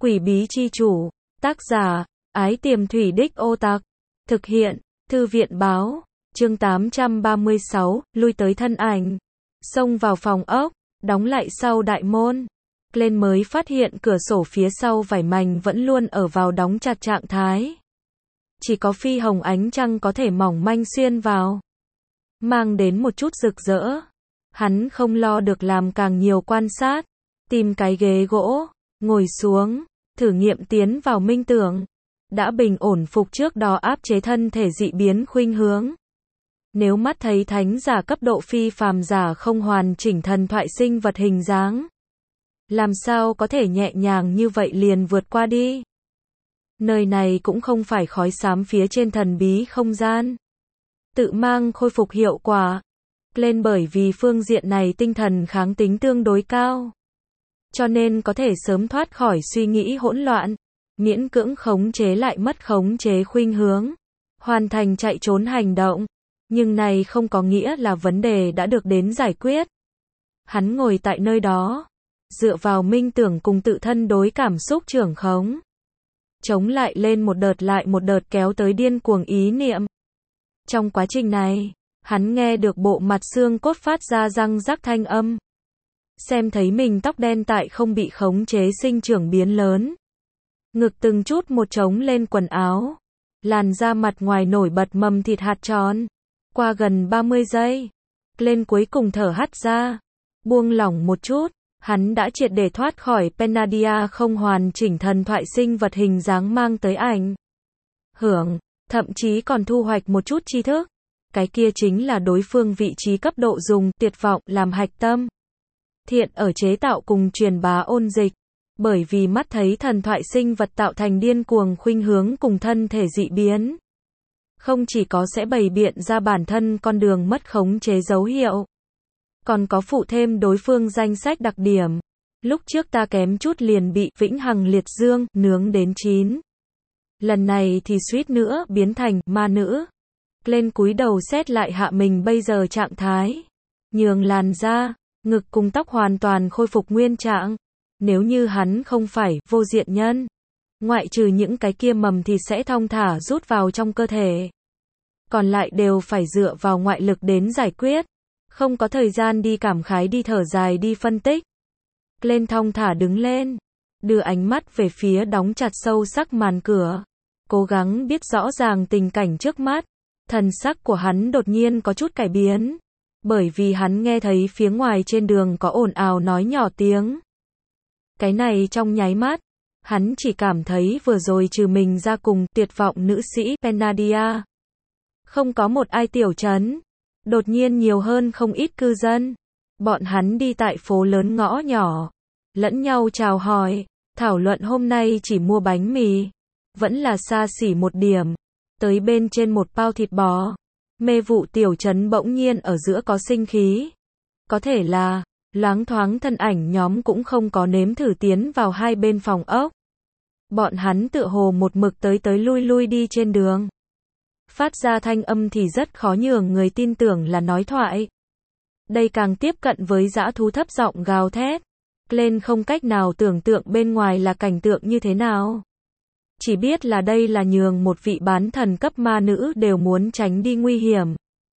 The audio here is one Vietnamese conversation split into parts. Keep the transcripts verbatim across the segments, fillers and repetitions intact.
Quỷ bí chi chủ, tác giả, Ái Tiềm Thủy Đích Ô Tặc, thực hiện, Thư viện báo, chương tám trăm ba mươi sáu, lui tới thân ảnh, xông vào phòng ốc, đóng lại sau đại môn. Glenn mới phát hiện cửa sổ phía sau vải mảnh vẫn luôn ở vào đóng chặt trạng thái. Chỉ có phi hồng ánh trăng có thể mỏng manh xuyên vào, mang đến một chút rực rỡ. Hắn không lo được làm càng nhiều quan sát, tìm cái ghế gỗ, ngồi xuống, thử nghiệm tiến vào minh tưởng. Đã bình ổn phục trước đó áp chế thân thể dị biến khuynh hướng. Nếu mắt thấy thánh giả cấp độ phi phàm giả không hoàn chỉnh thần thoại sinh vật hình dáng, làm sao có thể nhẹ nhàng như vậy liền vượt qua đi. Nơi này cũng không phải khói xám phía trên thần bí không gian. Tự mang khôi phục hiệu quả. Lên bởi vì phương diện này tinh thần kháng tính tương đối cao, cho nên có thể sớm thoát khỏi suy nghĩ hỗn loạn, miễn cưỡng khống chế lại mất khống chế khuynh hướng, hoàn thành chạy trốn hành động. Nhưng này không có nghĩa là vấn đề đã được đến giải quyết. Hắn ngồi tại nơi đó, dựa vào minh tưởng cùng tự thân đối cảm xúc trưởng khống, chống lại lên một đợt lại một đợt kéo tới điên cuồng ý niệm. Trong quá trình này, hắn nghe được bộ mặt xương cốt phát ra răng rắc thanh âm. Xem thấy mình tóc đen tại không bị khống chế sinh trưởng biến lớn. Ngực từng chút một trống lên quần áo. Làn da mặt ngoài nổi bật mầm thịt hạt tròn. Qua gần ba mươi giây, lên cuối cùng thở hắt ra, buông lỏng một chút, hắn đã triệt để thoát khỏi Penadia không hoàn chỉnh thần thoại sinh vật hình dáng mang tới ảnh hưởng, thậm chí còn thu hoạch một chút tri thức. Cái kia chính là đối phương vị trí cấp độ dùng tuyệt vọng làm hạch tâm. Thiện ở chế tạo cùng truyền bá ôn dịch, bởi vì mắt thấy thần thoại sinh vật tạo thành điên cuồng khuynh hướng cùng thân thể dị biến. Không chỉ có sẽ bày biện ra bản thân con đường mất khống chế dấu hiệu, còn có phụ thêm đối phương danh sách đặc điểm. Lúc trước ta kém chút liền bị vĩnh hằng liệt dương nướng đến chín. Lần này thì suýt nữa biến thành ma nữ. Lên cúi đầu xét lại hạ mình bây giờ trạng thái, nhường làn da, ngực cùng tóc hoàn toàn khôi phục nguyên trạng. Nếu như hắn không phải vô diện nhân, ngoại trừ những cái kia mầm thì sẽ thong thả rút vào trong cơ thể, còn lại đều phải dựa vào ngoại lực đến giải quyết. Không có thời gian đi cảm khái, đi thở dài, đi phân tích. Lên thong thả đứng lên, đưa ánh mắt về phía đóng chặt sâu sắc màn cửa, cố gắng biết rõ ràng tình cảnh trước mắt. Thần sắc của hắn đột nhiên có chút cải biến, bởi vì hắn nghe thấy phía ngoài trên đường có ồn ào nói nhỏ tiếng. Cái này trong nháy mắt, hắn chỉ cảm thấy vừa rồi trừ mình ra cùng tuyệt vọng nữ sĩ Penadia, không có một ai tiểu trấn. Đột nhiên nhiều hơn không ít cư dân. Bọn hắn đi tại phố lớn ngõ nhỏ, lẫn nhau chào hỏi, thảo luận hôm nay chỉ mua bánh mì, vẫn là xa xỉ một điểm, tới bên trên một bao thịt bò. Mê vụ tiểu trấn bỗng nhiên ở giữa có sinh khí. Có thể là, loáng thoáng thân ảnh nhóm cũng không có nếm thử tiến vào hai bên phòng ốc. Bọn hắn tựa hồ một mực tới tới lui lui đi trên đường. Phát ra thanh âm thì rất khó nhường người tin tưởng là nói thoại. Đây càng tiếp cận với dã thú thấp giọng gào thét. Lên không cách nào tưởng tượng bên ngoài là cảnh tượng như thế nào. Chỉ biết là đây là nhường một vị bán thần cấp ma nữ đều muốn tránh đi nguy hiểm.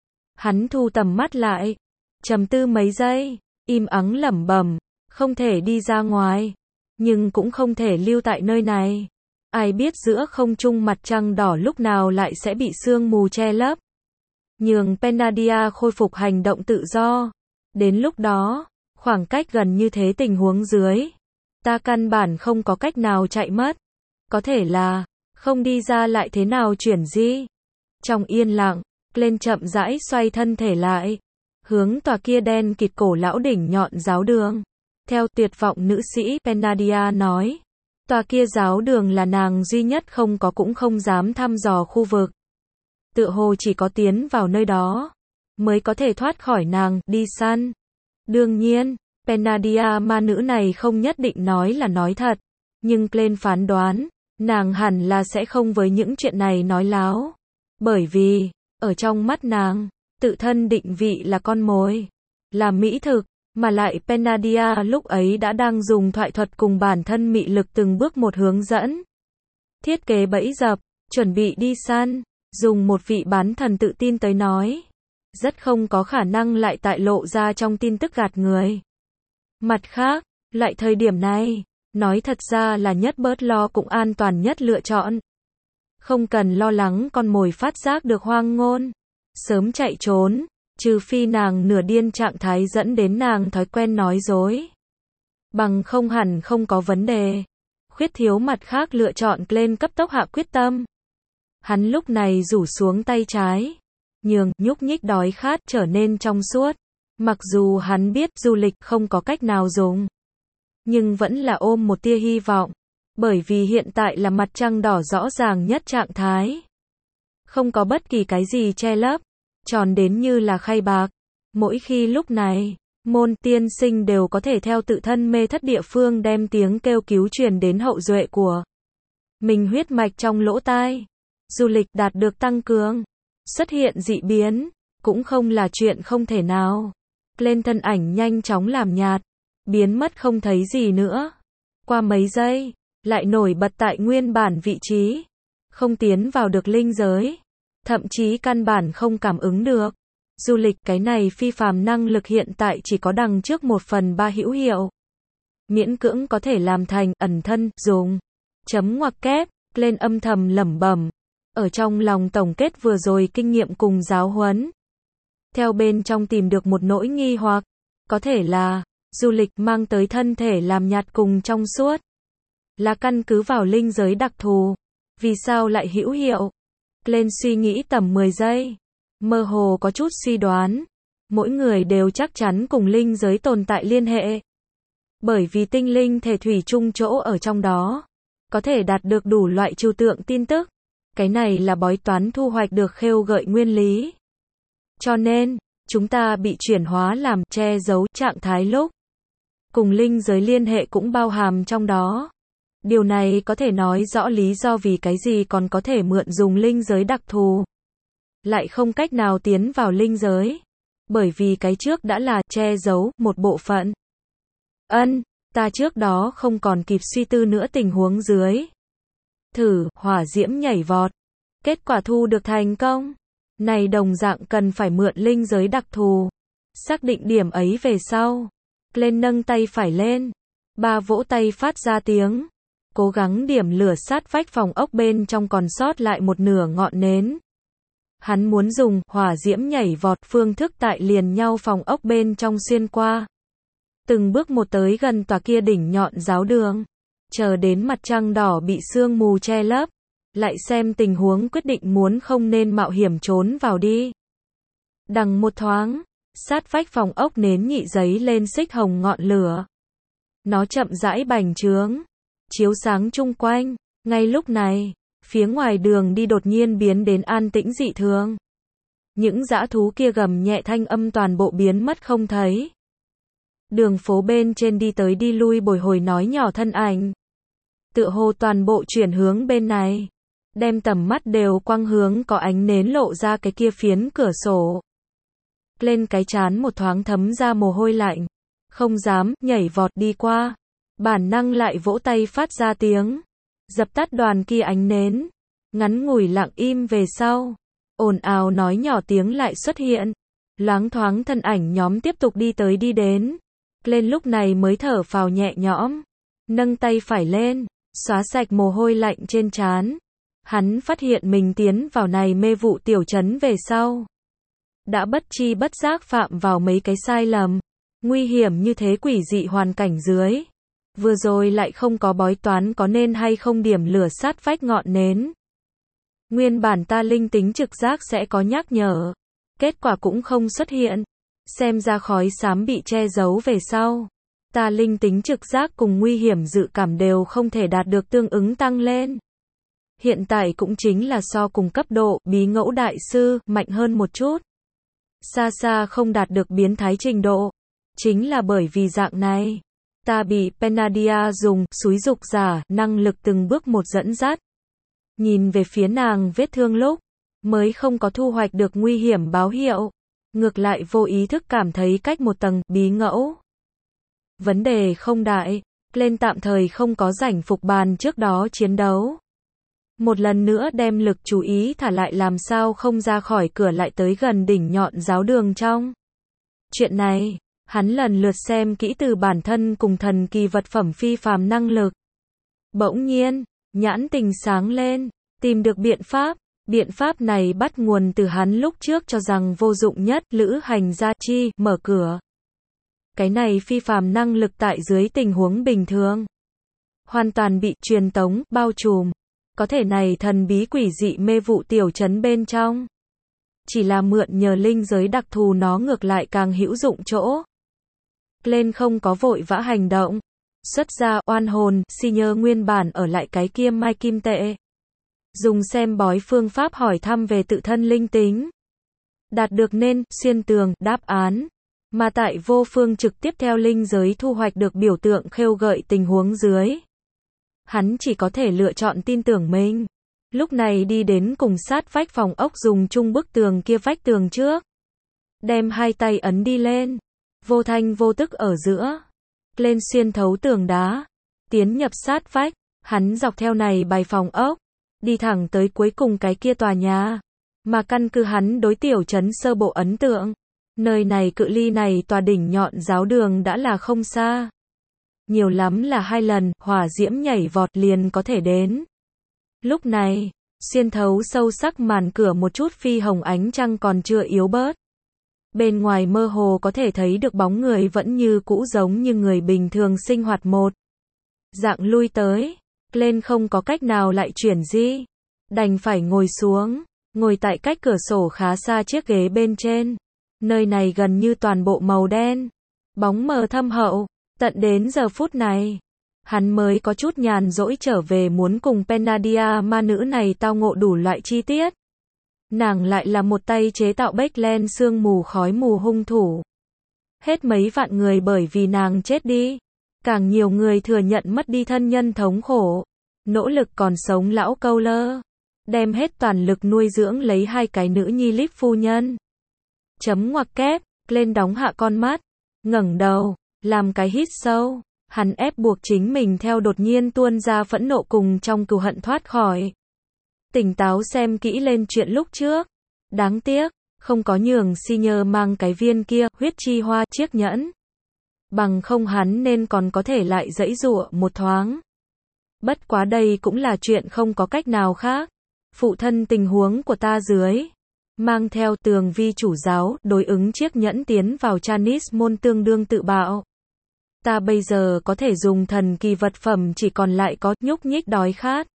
Hắn thu tầm mắt lại, trầm tư mấy giây, im ắng lẩm bẩm, không thể đi ra ngoài, nhưng cũng không thể lưu tại nơi này. Ai biết giữa không trung mặt trăng đỏ lúc nào lại sẽ bị sương mù che lấp. Nhường Penadia khôi phục hành động tự do. Đến lúc đó, khoảng cách gần như thế tình huống dưới, ta căn bản không có cách nào chạy mất. Có thể là, không đi ra lại thế nào chuyển di. Trong yên lặng, lên chậm rãi xoay thân thể lại, hướng tòa kia đen kịt cổ lão đỉnh nhọn giáo đường. Theo tuyệt vọng nữ sĩ Penadia nói, tòa kia giáo đường là nàng duy nhất không có cũng không dám thăm dò khu vực. Tựa hồ chỉ có tiến vào nơi đó, mới có thể thoát khỏi nàng đi săn. Đương nhiên, Penadia ma nữ này không nhất định nói là nói thật, nhưng Glenn phán đoán, nàng hẳn là sẽ không với những chuyện này nói láo. Bởi vì, ở trong mắt nàng, tự thân định vị là con mồi, là mỹ thực, Mà lại Penadia lúc ấy đã đang dùng thoại thuật cùng bản thân mị lực từng bước một hướng dẫn. Thiết kế bẫy dập, chuẩn bị đi săn, dùng một vị bán thần tự tin tới nói. Rất không có khả năng lại tại lộ ra trong tin tức gạt người. Mặt khác, lại thời điểm này, nói thật ra là nhất bớt lo cũng an toàn nhất lựa chọn. Không cần lo lắng con mồi phát giác được hoang ngôn. Sớm chạy trốn, trừ phi nàng nửa điên trạng thái dẫn đến nàng thói quen nói dối. Bằng không hẳn không có vấn đề. Khuyết thiếu mặt khác lựa chọn lên cấp tốc hạ quyết tâm. Hắn lúc này rủ xuống tay trái. Nhường, nhúc nhích đói khát trở nên trong suốt. Mặc dù hắn biết du lịch không có cách nào dùng. Nhưng vẫn là ôm một tia hy vọng. Bởi vì hiện tại là mặt trăng đỏ rõ ràng nhất trạng thái. Không có bất kỳ cái gì che lấp. Tròn đến như là khay bạc. Mỗi khi lúc này, môn tiên sinh đều có thể theo tự thân mê thất địa phương đem tiếng kêu cứu truyền đến hậu duệ của mình huyết mạch trong lỗ tai. Du lịch đạt được tăng cường. Xuất hiện dị biến, cũng không là chuyện không thể nào. Lên thân ảnh nhanh chóng làm nhạt, biến mất không thấy gì nữa. Qua mấy giây, lại nổi bật tại nguyên bản vị trí. Không tiến vào được linh giới. Thậm chí căn bản không cảm ứng được. Du lịch cái này phi phàm năng lực hiện tại chỉ có đằng trước một phần ba hữu hiệu. Miễn cưỡng có thể làm thành ẩn thân, dùng. Chấm ngoặc kép, lên âm thầm lẩm bẩm. Ở trong lòng tổng kết vừa rồi kinh nghiệm cùng giáo huấn. Theo bên trong tìm được một nỗi nghi hoặc. Có thể là, du lịch mang tới thân thể làm nhạt cùng trong suốt. Là căn cứ vào linh giới đặc thù. Vì sao lại hữu hiệu? Lên suy nghĩ tầm mười giây. Mơ hồ có chút suy đoán. Mỗi người đều chắc chắn cùng linh giới tồn tại liên hệ. Bởi vì tinh linh thể thủy chung chỗ ở trong đó. Có thể đạt được đủ loại trừu tượng tin tức. Cái này là bói toán thu hoạch được khêu gợi nguyên lý. Cho nên, chúng ta bị chuyển hóa làm che giấu trạng thái lúc. Cùng linh giới liên hệ cũng bao hàm trong đó. Điều này có thể nói rõ lý do vì cái gì còn có thể mượn dùng linh giới đặc thù. Lại không cách nào tiến vào linh giới. Bởi vì cái trước đã là che giấu một bộ phận. Ân, ta trước đó không còn kịp suy tư nữa tình huống dưới. Thử, hỏa diễm nhảy vọt. Kết quả thu được thành công. Này đồng dạng cần phải mượn linh giới đặc thù. Xác định điểm ấy về sau. Lên nâng tay phải lên. Ba vỗ tay phát ra tiếng. Cố gắng điểm lửa sát vách phòng ốc bên trong còn sót lại một nửa ngọn nến. Hắn muốn dùng hỏa diễm nhảy vọt phương thức tại liền nhau phòng ốc bên trong xuyên qua. Từng bước một tới gần tòa kia đỉnh nhọn giáo đường. Chờ đến mặt trăng đỏ bị sương mù che lấp. Lại xem tình huống quyết định muốn không nên mạo hiểm trốn vào đi. Đằng một thoáng, sát vách phòng ốc nến nhị giấy lên xích hồng ngọn lửa. Nó chậm rãi bành trướng. Chiếu sáng chung quanh. Ngay lúc này, phía ngoài đường đi đột nhiên biến đến an tĩnh dị thường. Những dã thú kia gầm nhẹ thanh âm toàn bộ biến mất không thấy. Đường phố bên trên đi tới đi lui bồi hồi nói nhỏ thân ảnh. Tựa hồ toàn bộ chuyển hướng bên này. Đem tầm mắt đều quang hướng có ánh nến lộ ra cái kia phiến cửa sổ. Lên cái trán một thoáng thấm ra mồ hôi lạnh. Không dám nhảy vọt đi qua. Bản năng lại vỗ tay phát ra tiếng. Dập tắt đoàn kia ánh nến. Ngắn ngủi lặng im về sau. Ồn ào nói nhỏ tiếng lại xuất hiện. Loáng thoáng thân ảnh nhóm tiếp tục đi tới đi đến. Lên lúc này mới thở phào nhẹ nhõm. Nâng tay phải lên. Xóa sạch mồ hôi lạnh trên trán. Hắn phát hiện mình tiến vào này mê vụ tiểu trấn về sau. Đã bất chi bất giác phạm vào mấy cái sai lầm. Nguy hiểm như thế quỷ dị hoàn cảnh dưới. Vừa rồi lại không có bói toán có nên hay không điểm lửa sát vách ngọn nến. Nguyên bản ta linh tính trực giác sẽ có nhắc nhở. Kết quả cũng không xuất hiện. Xem ra khói xám bị che giấu về sau. Ta linh tính trực giác cùng nguy hiểm dự cảm đều không thể đạt được tương ứng tăng lên. Hiện tại cũng chính là so cùng cấp độ bí ngẫu đại sư mạnh hơn một chút. Xa xa không đạt được biến thái trình độ. Chính là bởi vì dạng này. Ta bị Penadia dùng xúi dục giả năng lực từng bước một dẫn dắt. Nhìn về phía nàng vết thương lúc. Mới không có thu hoạch được nguy hiểm báo hiệu. Ngược lại vô ý thức cảm thấy cách một tầng bí ngẫu. Vấn đề không đại, lên tạm thời không có rảnh phục bàn trước đó chiến đấu. Một lần nữa đem lực chú ý thả lại làm sao không ra khỏi cửa lại tới gần đỉnh nhọn giáo đường trong. Chuyện này, hắn lần lượt xem kỹ từ bản thân cùng thần kỳ vật phẩm phi phàm năng lực. Bỗng nhiên, nhãn tình sáng lên, tìm được biện pháp. Biện pháp này bắt nguồn từ hắn lúc trước cho rằng vô dụng nhất, lữ hành gia chi, mở cửa. Cái này phi phàm năng lực tại dưới tình huống bình thường, hoàn toàn bị truyền tống, bao trùm. Có thể này thần bí quỷ dị mê vụ tiểu trấn bên trong. Chỉ là mượn nhờ linh giới đặc thù nó ngược lại càng hữu dụng chỗ. Lên không có vội vã hành động. Xuất ra oan hồn, si nhơ nguyên bản ở lại cái kia mai kim tệ. Dùng xem bói phương pháp hỏi thăm về tự thân linh tính. Đạt được nên, xuyên tường, đáp án. Mà tại vô phương trực tiếp theo linh giới thu hoạch được biểu tượng khêu gợi tình huống dưới. Hắn chỉ có thể lựa chọn tin tưởng mình. Lúc này đi đến cùng sát vách phòng ốc dùng chung bức tường kia vách tường trước. Đem hai tay ấn đi lên. Vô thanh vô tức ở giữa. Lên xuyên thấu tường đá. Tiến nhập sát vách. Hắn dọc theo này bài phòng ốc. Đi thẳng tới cuối cùng cái kia tòa nhà. Mà căn cứ hắn đối tiểu trấn sơ bộ ấn tượng. Nơi này cự ly này tòa đỉnh nhọn giáo đường đã là không xa. Nhiều lắm là hai lần, hỏa diễm nhảy vọt liền có thể đến. Lúc này, xuyên thấu sâu sắc màn cửa một chút phi hồng ánh trăng còn chưa yếu bớt. Bên ngoài mơ hồ có thể thấy được bóng người vẫn như cũ giống như người bình thường sinh hoạt một. Dạng lui tới, lên không có cách nào lại chuyển di. Đành phải ngồi xuống, ngồi tại cách cửa sổ khá xa chiếc ghế bên trên. Nơi này gần như toàn bộ màu đen. Bóng mờ thâm hậu. Tận đến giờ phút này, hắn mới có chút nhàn rỗi trở về muốn cùng Penadia ma nữ này tao ngộ đủ loại chi tiết. Nàng lại là một tay chế tạo bếch len sương mù khói mù hung thủ. Hết mấy vạn người bởi vì nàng chết đi. Càng nhiều người thừa nhận mất đi thân nhân thống khổ. Nỗ lực còn sống lão câu lơ. Đem hết toàn lực nuôi dưỡng lấy hai cái nữ nhi líp phu nhân. Chấm ngoặc kép, lên đóng hạ con mắt. ngẩng đầu. Làm cái hít sâu, hắn ép buộc chính mình theo đột nhiên tuôn ra phẫn nộ cùng trong cừu hận thoát khỏi. Tỉnh táo xem kỹ lên chuyện lúc trước. Đáng tiếc, không có nhường si nhơ mang cái viên kia, huyết chi hoa chiếc nhẫn. Bằng không hắn nên còn có thể lại giãy giụa một thoáng. Bất quá đây cũng là chuyện không có cách nào khác. Phụ thân tình huống của ta dưới. Mang theo tường vi chủ giáo, đối ứng chiếc nhẫn tiến vào Chanis môn tương đương tự bạo. Ta bây giờ có thể dùng thần kỳ vật phẩm chỉ còn lại có nhúc nhích đói khát.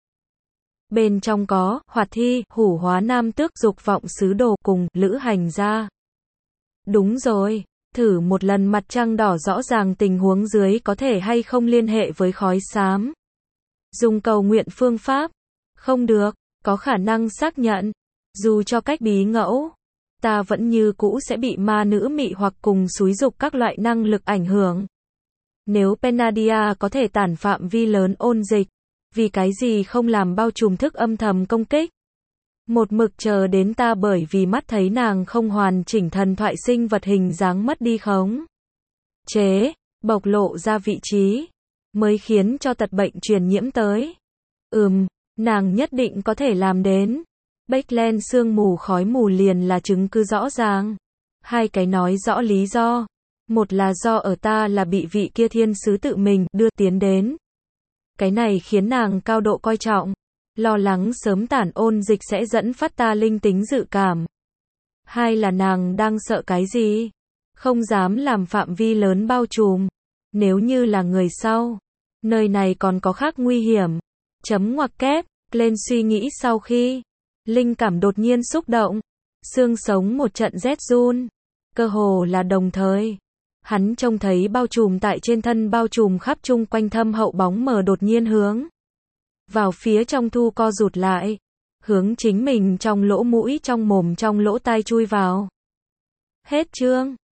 Bên trong có hoạt thi, hủ hóa nam tước dục vọng sứ đồ cùng lữ hành gia. Đúng rồi, thử một lần mặt trăng đỏ rõ ràng tình huống dưới có thể hay không liên hệ với khói xám. Dùng cầu nguyện phương pháp. Không được, có khả năng xác nhận. Dù cho cách bí ngẫu, ta vẫn như cũ sẽ bị ma nữ mị hoặc cùng xúi dục các loại năng lực ảnh hưởng. Nếu Penadia có thể tản phạm vi lớn ôn dịch, vì cái gì không làm bao trùm thức âm thầm công kích? Một mực chờ đến ta bởi vì mắt thấy nàng không hoàn chỉnh thần thoại sinh vật hình dáng mất đi khống chế, bộc lộ ra vị trí, mới khiến cho tật bệnh truyền nhiễm tới. Ừm, nàng nhất định có thể làm đến. Bếch len sương mù khói mù liền là chứng cứ rõ ràng. Hai cái nói rõ lý do. Một là do ở ta là bị vị kia thiên sứ tự mình đưa tiến đến. Cái này khiến nàng cao độ coi trọng. Lo lắng sớm tản ôn dịch sẽ dẫn phát ta linh tính dự cảm. Hai là nàng đang sợ cái gì? Không dám làm phạm vi lớn bao trùm. Nếu như là người sau. Nơi này còn có khác nguy hiểm. Chấm ngoặc kép, lên suy nghĩ sau khi. Linh cảm đột nhiên xúc động. Xương sống một trận rét run. Cơ hồ là đồng thời. Hắn trông thấy bao trùm tại trên thân bao trùm khắp chung quanh thâm hậu bóng mờ đột nhiên hướng vào phía trong thu co rụt lại. Hướng chính mình trong lỗ mũi trong mồm trong lỗ tai chui vào. Hết chương.